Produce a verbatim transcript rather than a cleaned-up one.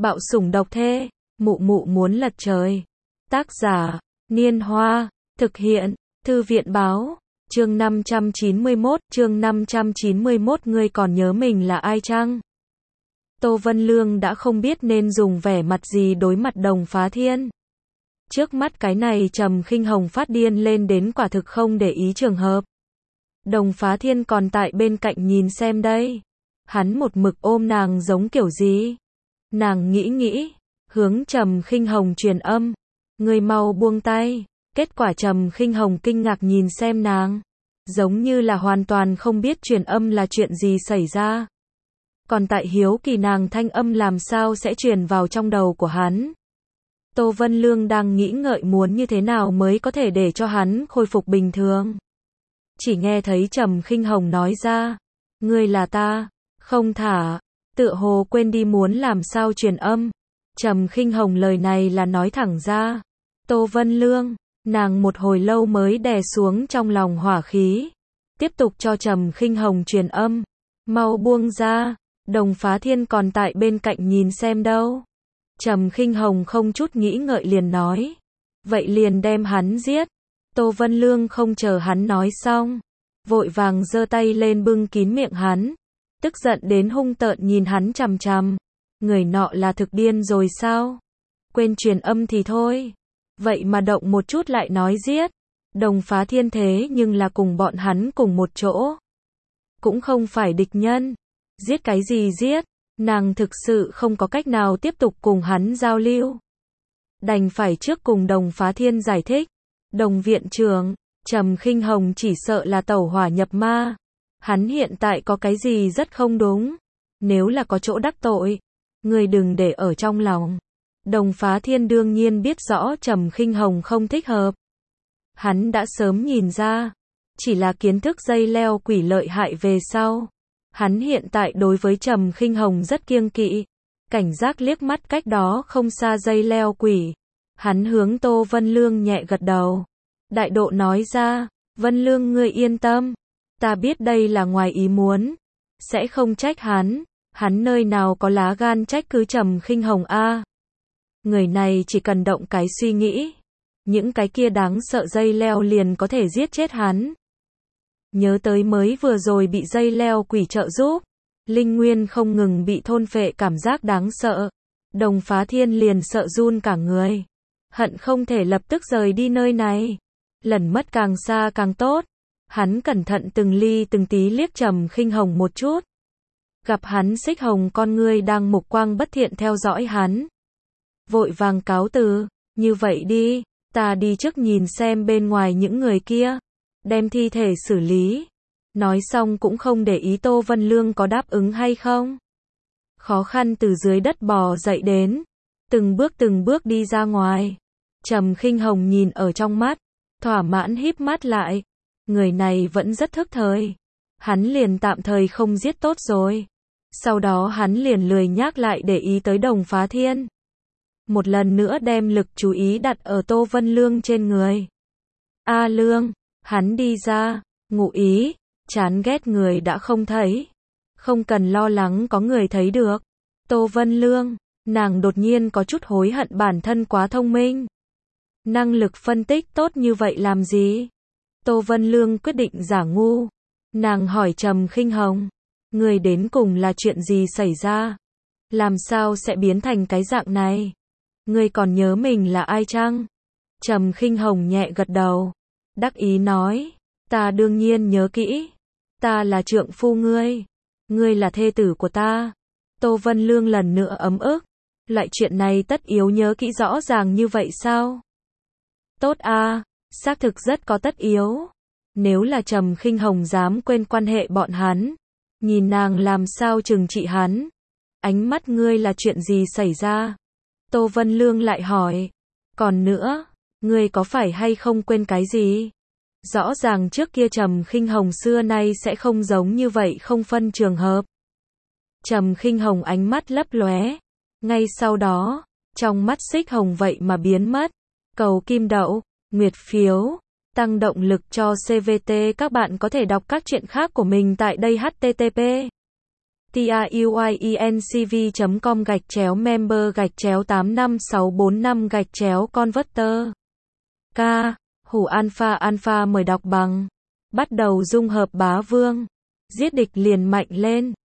Bạo sủng độc thê, mụ mụ muốn lật trời. Tác giả, Niên Hoa, thực hiện, Thư viện báo, chương năm trăm chín mươi mốt, chương năm trăm chín mươi mốt ngươi còn nhớ mình là ai chăng? Tô Vân Lương đã không biết nên dùng vẻ mặt gì đối mặt Đồng Phá Thiên. Trước mắt cái này Trầm Khinh Hồng phát điên lên đến quả thực không để ý trường hợp. Đồng Phá Thiên còn tại bên cạnh nhìn xem đây. Hắn một mực ôm nàng giống kiểu gì? Nàng nghĩ nghĩ, hướng Trầm Khinh Hồng truyền âm, ngươi mau buông tay. Kết quả Trầm Khinh Hồng kinh ngạc nhìn xem nàng, giống như là hoàn toàn không biết truyền âm là chuyện gì xảy ra. Còn tại hiếu kỳ nàng thanh âm làm sao sẽ truyền vào trong đầu của hắn. Tô Vân Lương đang nghĩ ngợi muốn như thế nào mới có thể để cho hắn khôi phục bình thường. Chỉ nghe thấy Trầm Khinh Hồng nói ra, ngươi là ta, không thả, tựa hồ quên đi muốn làm sao truyền âm. Trầm Khinh Hồng lời này là nói thẳng ra. Tô Vân Lương, nàng một hồi lâu mới đè xuống trong lòng hỏa khí, tiếp tục cho Trầm Khinh Hồng truyền âm, mau buông ra, Đồng Phá Thiên còn tại bên cạnh nhìn xem đâu. Trầm Khinh Hồng không chút nghĩ ngợi liền nói, vậy liền đem hắn giết. Tô Vân Lương không chờ hắn nói xong, vội vàng giơ tay lên bưng kín miệng hắn, tức giận đến hung tợn nhìn hắn chằm chằm. Người nọ là thực điên rồi sao? Quên truyền âm thì thôi, vậy mà động một chút lại nói giết. Đồng Phá Thiên thế nhưng là cùng bọn hắn cùng một chỗ, cũng không phải địch nhân. Giết cái gì giết? Nàng thực sự không có cách nào tiếp tục cùng hắn giao lưu, đành phải trước cùng Đồng Phá Thiên giải thích. Đồng viện trưởng, Trầm Khinh Hồng chỉ sợ là tẩu hỏa nhập ma. Hắn hiện tại có cái gì rất không đúng, nếu là có chỗ đắc tội, ngươi đừng để ở trong lòng. Đồng Phá Thiên đương nhiên biết rõ Trầm Khinh Hồng không thích hợp. Hắn đã sớm nhìn ra, chỉ là kiến thức dây leo quỷ lợi hại về sau. Hắn hiện tại đối với Trầm Khinh Hồng rất kiêng kỵ, cảnh giác liếc mắt cách đó không xa dây leo quỷ. Hắn hướng Tô Vân Lương nhẹ gật đầu, đại độ nói ra, Vân Lương ngươi yên tâm, ta biết đây là ngoài ý muốn, sẽ không trách hắn, hắn nơi nào có lá gan trách cứ Trầm Khinh Hồng a. Người này chỉ cần động cái suy nghĩ, những cái kia đáng sợ dây leo liền có thể giết chết hắn. Nhớ tới mới vừa rồi bị dây leo quỷ trợ giúp, linh nguyên không ngừng bị thôn phệ cảm giác đáng sợ. Đồng Phá Thiên liền sợ run cả người, hận không thể lập tức rời đi nơi này, lẩn mất càng xa càng tốt. Hắn cẩn thận từng ly từng tí liếc Trầm Khinh Hồng một chút, gặp hắn xích hồng con ngươi đang mục quang bất thiện theo dõi hắn, vội vàng cáo từ, như vậy đi, ta đi trước nhìn xem bên ngoài những người kia, đem thi thể xử lý. Nói xong cũng không để ý Tô Vân Lương có đáp ứng hay không. Khó khăn từ dưới đất bò dậy đến, từng bước từng bước đi ra ngoài. Trầm Khinh Hồng nhìn ở trong mắt, thỏa mãn híp mắt lại. Người này vẫn rất thức thời, hắn liền tạm thời không giết tốt rồi. Sau đó hắn liền lười nhác lại để ý tới Đồng Phá Thiên, một lần nữa đem lực chú ý đặt ở Tô Vân Lương trên người. A Lương, hắn đi ra, ngụ ý, chán ghét người đã không thấy, không cần lo lắng có người thấy được. Tô Vân Lương, nàng đột nhiên có chút hối hận bản thân quá thông minh, năng lực phân tích tốt như vậy làm gì. Tô Vân Lương quyết định giả ngu, nàng hỏi Trầm Khinh Hồng, người đến cùng là chuyện gì xảy ra, làm sao sẽ biến thành cái dạng này, ngươi còn nhớ mình là ai chăng? Trầm Khinh Hồng nhẹ gật đầu, đắc ý nói, ta đương nhiên nhớ kỹ, ta là trượng phu ngươi, ngươi là thê tử của ta. Tô Vân Lương lần nữa ấm ức, loại chuyện này tất yếu nhớ kỹ rõ ràng như vậy sao? Tốt a, xác thực rất có tất yếu. Nếu là Trầm Khinh Hồng dám quên quan hệ bọn hắn, nhìn nàng làm sao trừng trị hắn. Ánh mắt ngươi là chuyện gì xảy ra? Tô Vân Lương lại hỏi, còn nữa, ngươi có phải hay không quên cái gì? Rõ ràng trước kia Trầm Khinh Hồng xưa nay sẽ không giống như vậy không phân trường hợp. Trầm Khinh Hồng ánh mắt lấp lóe, ngay sau đó, trong mắt xích hồng vậy mà biến mất. Cầu kim đậu, nguyệt phiếu, tăng động lực cho xê vê tê. Các bạn có thể đọc các truyện khác của mình tại đây. H T T P tiuyinc.com gạch chéo member gạch chéo tám năm sáu bốn năm gạch chéo converter. K. Hủ alpha alpha mời đọc bằng. Bắt đầu dung hợp bá vương. Giết địch liền mạnh lên.